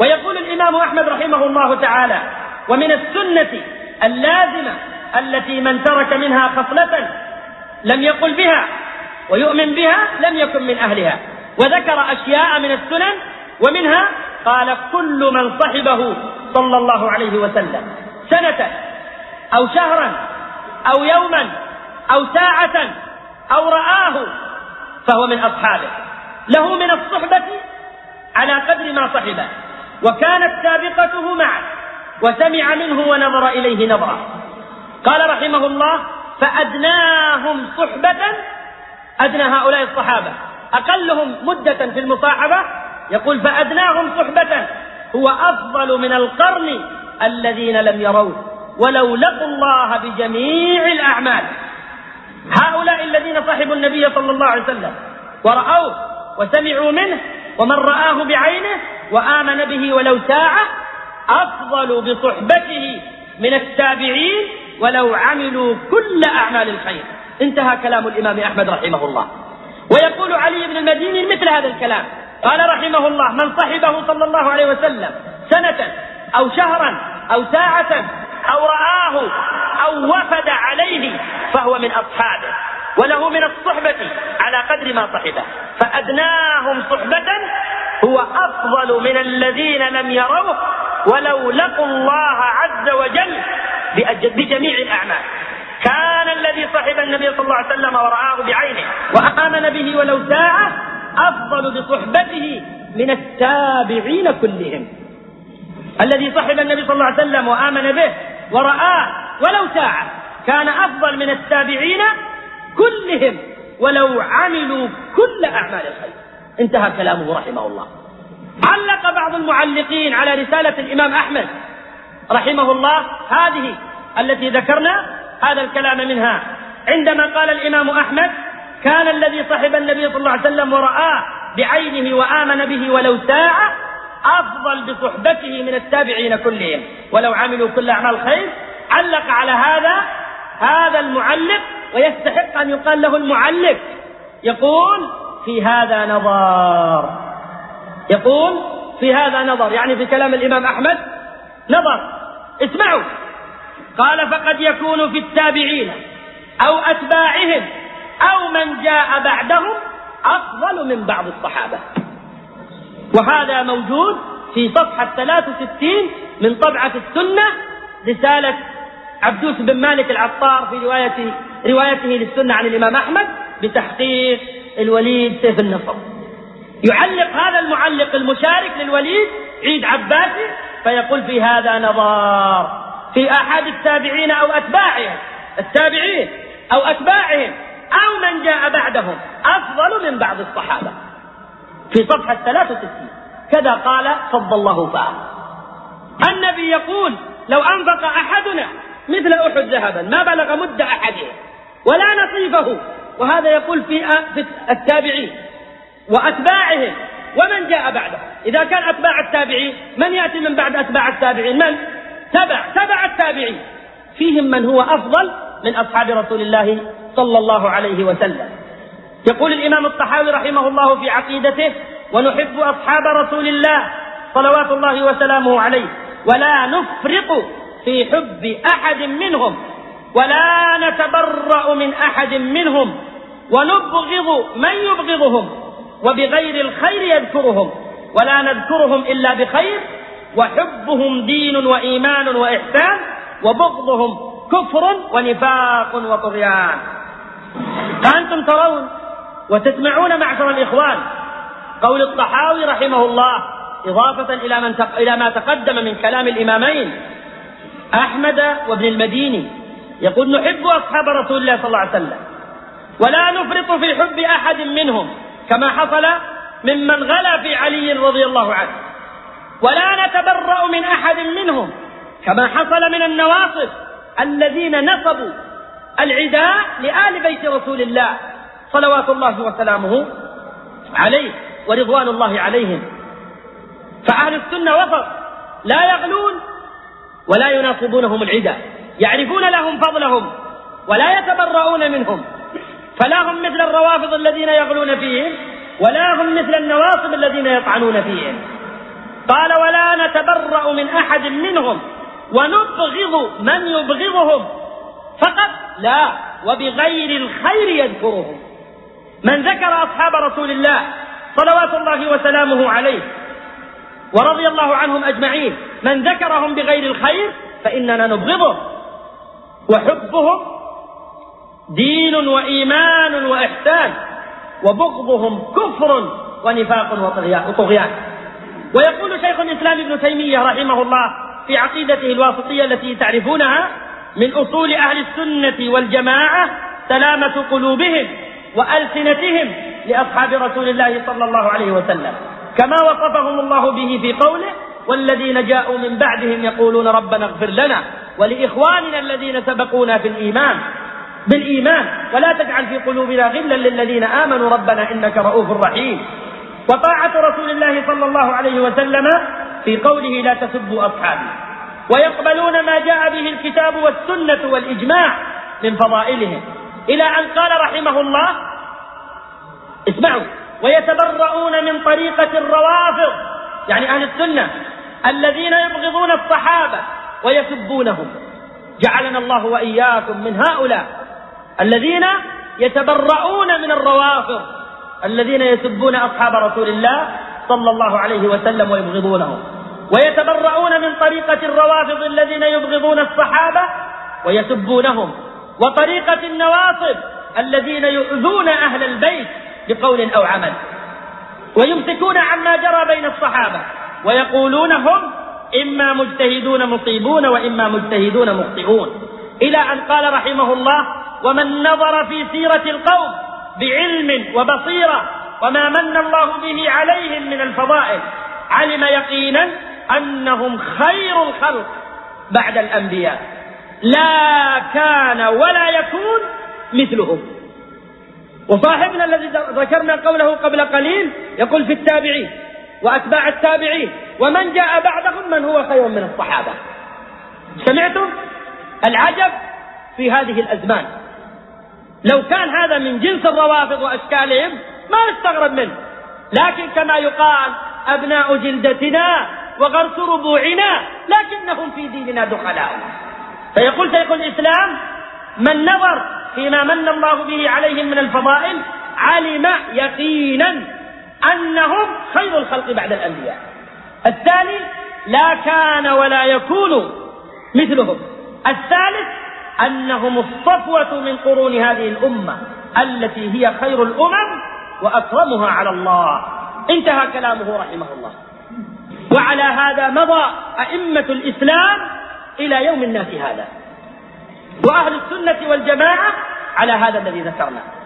ويقول الإمام أحمد رحمه الله تعالى: ومن السنة اللازمة التي من ترك منها خصلة لم يقل بها ويؤمن بها لم يكن من أهلها. وذكر أشياء من السنن، ومنها قال: كل من صحبه صلى الله عليه وسلم سنة أو شهرا أو يوما أو ساعة أو رآه فهو من أصحابه، له من الصحبة على قدر ما صحبه، وكانت سابقته معه، وسمع منه ونظر إليه نظرا. قال رحمه الله: فأدناهم صحبة، أدنى هؤلاء الصحابة أقلهم مدة في المصاحبة، يقول: فأدناهم صحبة هو أفضل من القرن الذين لم يروه ولو لقوا الله بجميع الأعمال. هؤلاء الذين صحبوا النبي صلى الله عليه وسلم ورأوه وسمعوا منه، ومن رآه بعينه وآمن به ولو ساعة، أفضل بصحبته من التابعين ولو عملوا كل أعمال الخير. انتهى كلام الإمام أحمد رحمه الله. ويقول علي بن المديني مثل هذا الكلام، قال رحمه الله: من صحبه صلى الله عليه وسلم سنة أو شهرا أو ساعة أو رآه أو وفد عليه فهو من أصحابه، وله من الصحبة على قدر ما صحبه. فأدناهم صحبة هو أفضل من الذين لم يروه ولو لقوا الله عز وجل بجميع الأعمال. كان الذي صحب النبي صلى الله عليه وسلم ورآه بعينه وآمن به ولو ساعة أفضل بصحبته من التابعين كلهم. الذي صحب النبي صلى الله عليه وسلم وآمن به ورآه ولو ساعة كان أفضل من التابعين كلهم ولو عملوا كل أعمال الخير. انتهى كلامه رحمه الله. علق بعض المعلقين على رسالة الإمام أحمد رحمه الله هذه التي ذكرنا هذا الكلام منها، عندما قال الإمام أحمد: كان الذي صحب النبي صلى الله عليه وسلم ورآه بعينه وآمن به ولو ساعة أفضل بصحبته من التابعين كلهم ولو عملوا كل أعمال الخير. علق على هذا المعلق، ويستحق أن يقال له المعلق، يقول: في هذا نظر، يقول: في هذا نظر، يعني في كلام الإمام أحمد نظر. اسمعوا، قال: فقد يكون في التابعين أو أتباعهم أو من جاء بعدهم أفضل من بعض الصحابة. وهذا موجود في صفحة 63 من طبعة السنة، رسالة عبدوس بن مالك العطار في روايته للسنة عن الإمام أحمد بتحقيق الوليد سيف النصر. يعلق هذا المعلق المشارك للوليد عيد عباسي فيقول: في هذا نظر في أحد التابعين أو أتباعهم، التابعين أو أتباعهم أو من جاء بعدهم أفضل من بعض الصحابة، في صفحة 63. كذا قال فضل الله فاه. النبي يقول: لو أنفق أحدنا مثل أحد ذهبا ما بلغ مد أحدهم ولا نصيفه. وهذا يقول في التابعين وأتباعهم ومن جاء بعدهم. إذا كان أتباع التابعين، من يأتي من بعد أتباع التابعين؟ من تبع التابعين، فيهم من هو أفضل من أصحاب رسول الله صلى الله عليه وسلم. يقول الإمام الطحاوي رحمه الله في عقيدته: ونحب أصحاب رسول الله صلوات الله وسلامه عليه ولا نفرط في حب أحد منهم ولا نتبرأ من أحد منهم ونبغض من يبغضهم وبغير الخير يذكرهم ولا نذكرهم إلا بخير، وحبهم دين وإيمان وإحسان وبغضهم كفر ونفاق وطغيان. فأنتم ترون وتسمعون معشر الإخوان قول الطحاوي رحمه الله إضافة إلى ما تقدم من كلام الإمامين أحمد وابن المديني، يقول: نحب أصحاب رسول الله صلى الله عليه وسلم ولا نفرط في حب أحد منهم كما حصل ممن غلا في علي رضي الله عنه، ولا نتبرأ من أحد منهم كما حصل من النواصب الذين نصبوا العداء لآل بيت رسول الله صلوات الله وسلامه عليه ورضوان الله عليهم. فأهل السنة وسط، لا يغلون ولا يناصبونهم العداء، يعرفون لهم فضلهم ولا يتبرؤون منهم، فلا هم مثل الروافض الذين يغلون فيهم ولا هم مثل النواصب الذين يطعنون فيهم. قال ولا نتبرأ من أحد منهم ونبغض من يبغضهم فقط، لا، وبغير الخير يذكرهم. من ذكر أصحاب رسول الله صلوات الله وسلامه عليه ورضي الله عنهم أجمعين، من ذكرهم بغير الخير فإننا نبغضه، وحبهم دين وإيمان وإحسان، وبغضهم كفر ونفاق وطغيان. ويقول شيخ الإسلام ابن تيمية رحمه الله في عقيدته الواسطية التي تعرفونها: من أصول أهل السنة والجماعة سلامة قلوبهم وألسنتهم لأصحاب رسول الله صلى الله عليه وسلم، كما وصفهم الله به في قوله: والذين جاءوا من بعدهم يقولون ربنا اغفر لنا ولإخواننا الذين سبقونا بالإيمان ولا تجعل في قلوبنا غلا للذين آمنوا ربنا إنك رؤوف رحيم. وطاعة رسول الله صلى الله عليه وسلم في قوله: لا تسبوا أصحابي. ويقبلون ما جاء به الكتاب والسنة والإجماع من فضائلهم، إلى أن قال رحمه الله: اسمعوا: ويتبرؤون من طريقة الروافض، يعني أهل السنة، الذين يبغضون الصحابة ويسبونهم. جعلنا الله وإياكم من هؤلاء الذين يتبرؤون من الروافض الذين يسبون أصحاب رسول الله صلى الله عليه وسلم ويبغضونهم. ويتبرؤون من طريقة الروافض الذين يبغضون الصحابة ويسبونهم، وطريقة النواصب الذين يؤذون أهل البيت بقول أو عمل، ويمسكون عما جرى بين الصحابة ويقولون هم إما مجتهدون مصيبون وإما مجتهدون مخطئون، إلى أن قال رحمه الله: ومن نظر في سيرة القوم بعلم وبصيرة وما من الله به عليهم من الفضائل علم يقينا أنهم خير الخلق بعد الأنبياء، لا كان ولا يكون مثلهم. وصاحبنا الذي ذكرنا قوله قبل قليل يقول في التابعين وأتباع التابعين: ومن جاء بعدهم من هو خير من الصحابة. سمعتم العجب في هذه الأزمان؟ لو كان هذا من جنس الروافض وأشكالهم ما نستغرب منه، لكن كما يقال: أبناء جلدتنا وغرس ربوعنا لكنهم في ديننا دخلاء. فيقول شيخ الإسلام: من نظر فيما من الله به عليهم من الفضائل علم يقينا أنهم خير الخلق بعد الأنبياء. الثاني: لا كان ولا يكون مثلهم. الثالث: أنهم الصفوة من قرون هذه الأمة التي هي خير الأمم وأكرمها على الله. انتهى كلامه رحمه الله. وعلى هذا مضى أئمة الإسلام إلى يوم الناس هذا، وأهل السنة والجماعة على هذا الذي ذكرنا.